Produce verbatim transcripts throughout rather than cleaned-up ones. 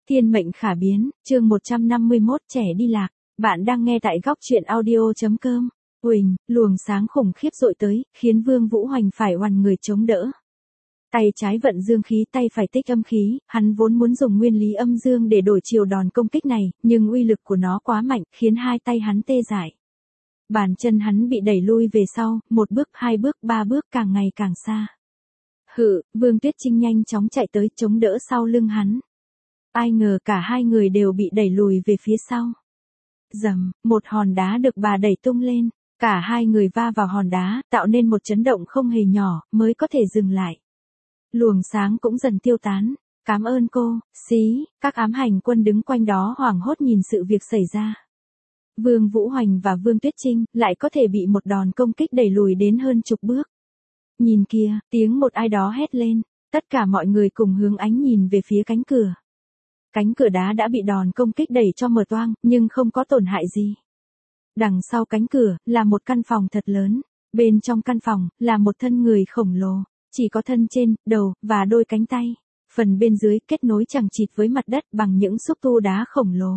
Thiên mệnh khả biến, chương một trăm năm mươi mốt trẻ đi lạc. Bạn đang nghe tại góc truyện audio chấm com. Huỳnh, luồng sáng khủng khiếp dội tới, khiến Vương Vũ Hoành phải oằn người chống đỡ. Tay trái vận dương khí, tay phải tích âm khí, hắn vốn muốn dùng nguyên lý âm dương để đổi chiều đòn công kích này, nhưng uy lực của nó quá mạnh, khiến hai tay hắn tê dại. Bàn chân hắn bị đẩy lui về sau, một bước, hai bước, ba bước, càng ngày càng xa. Hự, Vương Tuyết Trinh nhanh chóng chạy tới chống đỡ sau lưng hắn. Ai ngờ cả hai người đều bị đẩy lùi về phía sau. Rầm, một hòn đá được bà đẩy tung lên, cả hai người va vào hòn đá, tạo nên một chấn động không hề nhỏ, mới có thể dừng lại. Luồng sáng cũng dần tiêu tán. Cảm ơn cô, xí, các ám hành quân đứng quanh đó hoảng hốt nhìn sự việc xảy ra. Vương Vũ Hoành và Vương Tuyết Trinh lại có thể bị một đòn công kích đẩy lùi đến hơn chục bước. Nhìn kìa, tiếng một ai đó hét lên, tất cả mọi người cùng hướng ánh nhìn về phía cánh cửa. Cánh cửa đá đã bị đòn công kích đẩy cho mở toang, nhưng không có tổn hại gì. Đằng sau cánh cửa, là một căn phòng thật lớn. Bên trong căn phòng, là một thân người khổng lồ. Chỉ có thân trên, đầu, và đôi cánh tay. Phần bên dưới kết nối chằng chịt với mặt đất bằng những xúc tu đá khổng lồ.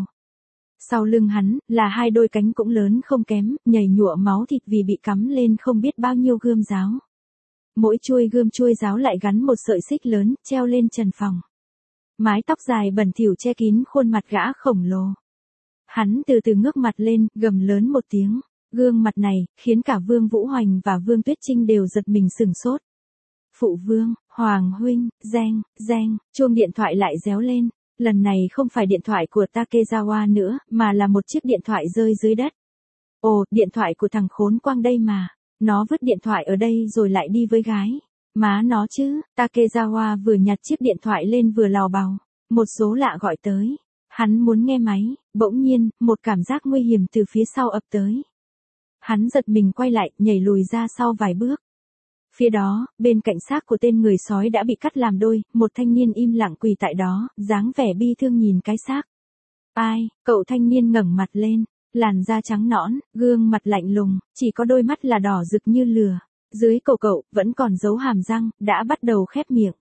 Sau lưng hắn, là hai đôi cánh cũng lớn không kém, nhảy nhụa máu thịt vì bị cắm lên không biết bao nhiêu gươm giáo. Mỗi chuôi gươm chuôi giáo lại gắn một sợi xích lớn, treo lên trần phòng. Mái tóc dài bẩn thỉu che kín khuôn mặt gã khổng lồ. Hắn từ từ ngước mặt lên, gầm lớn một tiếng. Gương mặt này, khiến cả Vương Vũ Hoành và Vương Tuyết Trinh đều giật mình sửng sốt. Phụ vương, Hoàng huynh, reng, reng, chuông điện thoại lại réo lên. Lần này không phải điện thoại của Takezawa nữa, mà là một chiếc điện thoại rơi dưới đất. Ồ, điện thoại của thằng khốn quang đây mà. Nó vứt điện thoại ở đây rồi lại đi với gái. Má nó chứ, Takezawa vừa nhặt chiếc điện thoại lên vừa lào bào. Một số lạ gọi tới. Hắn muốn nghe máy, bỗng nhiên, một cảm giác nguy hiểm từ phía sau ập tới. Hắn giật mình quay lại, nhảy lùi ra sau vài bước. Phía đó, bên cạnh xác của tên người sói đã bị cắt làm đôi, một thanh niên im lặng quỳ tại đó, dáng vẻ bi thương nhìn cái xác. Ai, cậu thanh niên ngẩng mặt lên, làn da trắng nõn, gương mặt lạnh lùng, chỉ có đôi mắt là đỏ rực như lửa. Dưới cổ cậu, vẫn còn dấu hàm răng, đã bắt đầu khép miệng.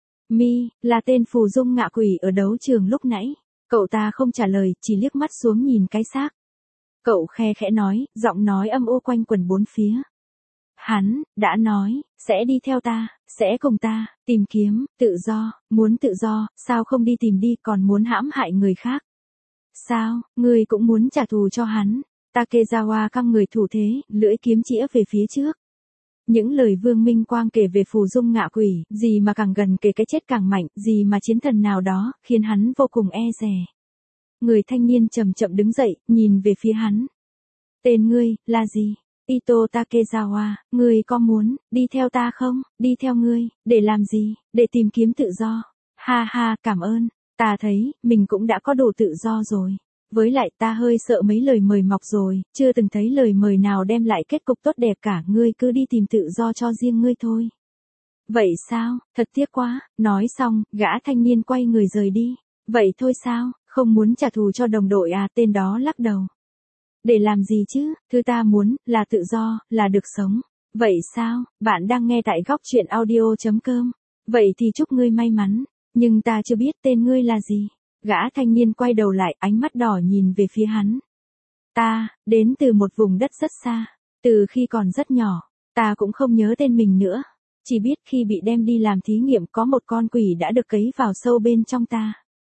Mi, là tên phù dung ngạ quỷ ở đấu trường lúc nãy. Cậu ta không trả lời, chỉ liếc mắt xuống nhìn cái xác. Cậu khe khẽ nói, giọng nói âm u quanh quẩn bốn phía. Hắn, đã nói, sẽ đi theo ta, sẽ cùng ta, tìm kiếm, tự do, muốn tự do, sao không đi tìm đi còn muốn hãm hại người khác. Sao, ngươi cũng muốn trả thù cho hắn. Takezawa căng người thủ thế, lưỡi kiếm chĩa về phía trước. Những lời Vương Minh Quang kể về phù dung ngạ quỷ, gì mà càng gần kể cái chết càng mạnh, gì mà chiến thần nào đó, khiến hắn vô cùng e dè. Người thanh niên chậm chậm đứng dậy, nhìn về phía hắn. Tên ngươi, là gì? Ito Takezawa, ngươi có muốn, đi theo ta không? Đi theo ngươi, để làm gì? Để tìm kiếm tự do. Ha ha, cảm ơn. Ta thấy, mình cũng đã có đủ tự do rồi. Với lại ta hơi sợ mấy lời mời mọc rồi, chưa từng thấy lời mời nào đem lại kết cục tốt đẹp cả, ngươi cứ đi tìm tự do cho riêng ngươi thôi. Vậy sao, thật tiếc quá, nói xong, gã thanh niên quay người rời đi. Vậy thôi sao, không muốn trả thù cho đồng đội à? Tên đó lắc đầu. Để làm gì chứ, thứ ta muốn, là tự do, là được sống. Vậy sao, bạn đang nghe tại góc truyện audio chấm com. Vậy thì chúc ngươi may mắn, nhưng ta chưa biết tên ngươi là gì. Gã thanh niên quay đầu lại, ánh mắt đỏ nhìn về phía hắn. Ta, đến từ một vùng đất rất xa, từ khi còn rất nhỏ, ta cũng không nhớ tên mình nữa. Chỉ biết khi bị đem đi làm thí nghiệm có một con quỷ đã được cấy vào sâu bên trong ta.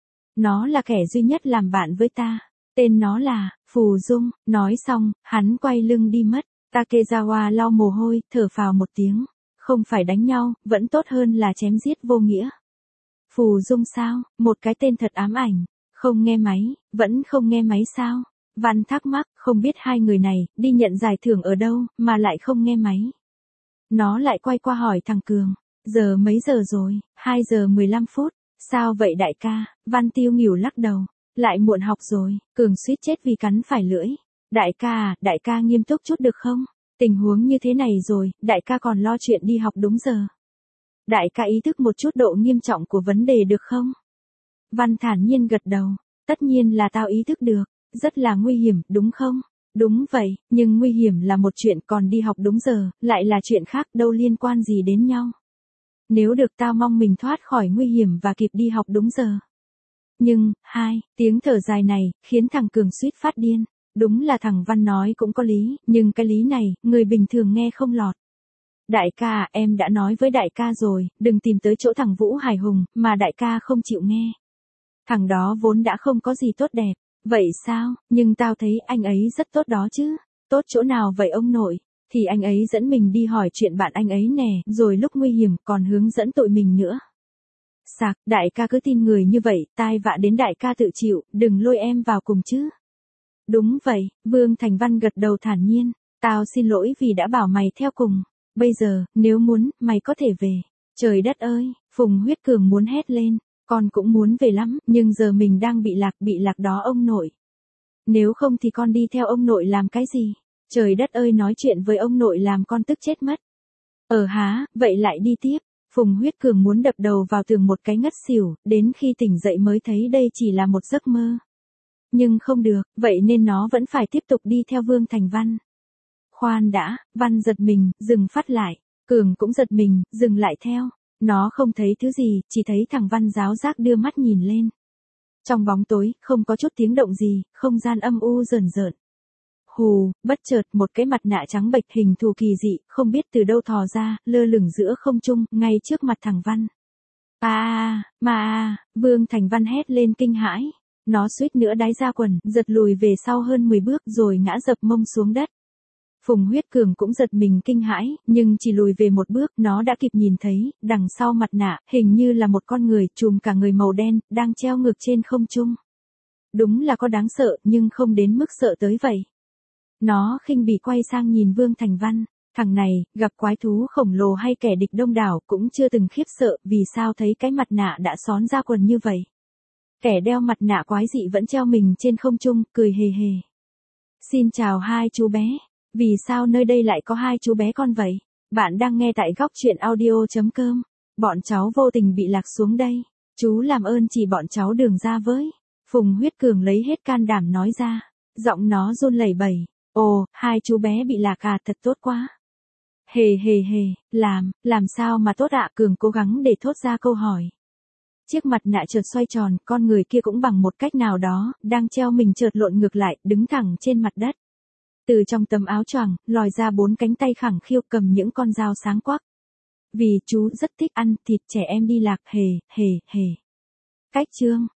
Nó là kẻ duy nhất làm bạn với ta. Tên nó là, Phù Dung. Nói xong, hắn quay lưng đi mất. Takezawa lau mồ hôi, thở phào một tiếng. Không phải đánh nhau, vẫn tốt hơn là chém giết vô nghĩa. Phù Dung sao, một cái tên thật ám ảnh. Không nghe máy, vẫn không nghe máy sao? Văn thắc mắc, không biết hai người này, đi nhận giải thưởng ở đâu, mà lại không nghe máy. Nó lại quay qua hỏi thằng Cường. Giờ mấy giờ rồi? hai giờ mười lăm phút. Sao vậy đại ca? Văn Tiêu nghỉu lắc đầu. Lại muộn học rồi, Cường suýt chết vì cắn phải lưỡi. Đại ca à, đại ca nghiêm túc chút được không? Tình huống như thế này rồi, đại ca còn lo chuyện đi học đúng giờ. Đại ca ý thức một chút độ nghiêm trọng của vấn đề được không? Văn thản nhiên gật đầu. Tất nhiên là tao ý thức được, rất là nguy hiểm, đúng không? Đúng vậy, nhưng nguy hiểm là một chuyện, còn đi học đúng giờ, lại là chuyện khác, đâu liên quan gì đến nhau. Nếu được tao mong mình thoát khỏi nguy hiểm và kịp đi học đúng giờ. Nhưng, hai, tiếng thở dài này, khiến thằng Cường suýt phát điên. Đúng là thằng Văn nói cũng có lý, nhưng cái lý này, người bình thường nghe không lọt. Đại ca, em đã nói với đại ca rồi, đừng tìm tới chỗ thằng Vũ Hải Hùng, mà đại ca không chịu nghe. Thằng đó vốn đã không có gì tốt đẹp. Vậy sao, nhưng tao thấy anh ấy rất tốt đó chứ. Tốt chỗ nào vậy ông nội? Thì anh ấy dẫn mình đi hỏi chuyện bạn anh ấy nè, rồi lúc nguy hiểm còn hướng dẫn tội mình nữa. Sạc, đại ca cứ tin người như vậy, tai vạ đến đại ca tự chịu, đừng lôi em vào cùng chứ. Đúng vậy, Vương Thành Văn gật đầu thản nhiên, tao xin lỗi vì đã bảo mày theo cùng. Bây giờ, nếu muốn, mày có thể về. Trời đất ơi, Phùng Huyết Cường muốn hét lên, con cũng muốn về lắm, nhưng giờ mình đang bị lạc, bị lạc đó ông nội. Nếu không thì con đi theo ông nội làm cái gì? Trời đất ơi, nói chuyện với ông nội làm con tức chết mất. Ờ há, vậy lại đi tiếp. Phùng Huyết Cường muốn đập đầu vào tường một cái ngất xỉu, đến khi tỉnh dậy mới thấy đây chỉ là một giấc mơ. Nhưng không được, vậy nên nó vẫn phải tiếp tục đi theo Vương Thành Văn. Khoan đã, Văn giật mình, dừng phát lại. Cường cũng giật mình, dừng lại theo. Nó không thấy thứ gì, chỉ thấy thằng Văn giáo giác đưa mắt nhìn lên. Trong bóng tối, không có chút tiếng động gì, không gian âm u rờn rợn. Hù, bất chợt một cái mặt nạ trắng bệch hình thù kỳ dị, không biết từ đâu thò ra, lơ lửng giữa không trung, ngay trước mặt thằng Văn. À, à, mà à, Vương Thành Văn hét lên kinh hãi. Nó suýt nữa đái ra quần, giật lùi về sau hơn mười bước rồi ngã dập mông xuống đất. Phùng Huyết Cường cũng giật mình kinh hãi, nhưng chỉ lùi về một bước, nó đã kịp nhìn thấy, đằng sau mặt nạ, hình như là một con người, trùm cả người màu đen, đang treo ngược trên không trung. Đúng là có đáng sợ, nhưng không đến mức sợ tới vậy. Nó khinh bỉ quay sang nhìn Vương Thành Văn, thằng này, gặp quái thú khổng lồ hay kẻ địch đông đảo cũng chưa từng khiếp sợ, vì sao thấy cái mặt nạ đã xón ra quần như vậy. Kẻ đeo mặt nạ quái dị vẫn treo mình trên không trung, cười hề hề. Xin chào hai chú bé. Vì sao nơi đây lại có hai chú bé con vậy? Bạn đang nghe tại góc truyện audio.com. Bọn cháu vô tình bị lạc xuống đây. Chú làm ơn chỉ bọn cháu đường ra với. Phùng Huyết Cường lấy hết can đảm nói ra. Giọng nó run lẩy bẩy. Ồ, hai chú bé bị lạc à, thật tốt quá. Hề hề hề, làm, làm sao mà tốt ạ? Cường cố gắng để thốt ra câu hỏi. Chiếc mặt nạ chợt xoay tròn, con người kia cũng bằng một cách nào đó, đang treo mình chợt lộn ngược lại, đứng thẳng trên mặt đất. Từ trong tấm áo choàng, lòi ra bốn cánh tay khẳng khiu cầm những con dao sáng quắc. Vì chú rất thích ăn thịt trẻ em đi lạc, hề, hề, hề. Cách chương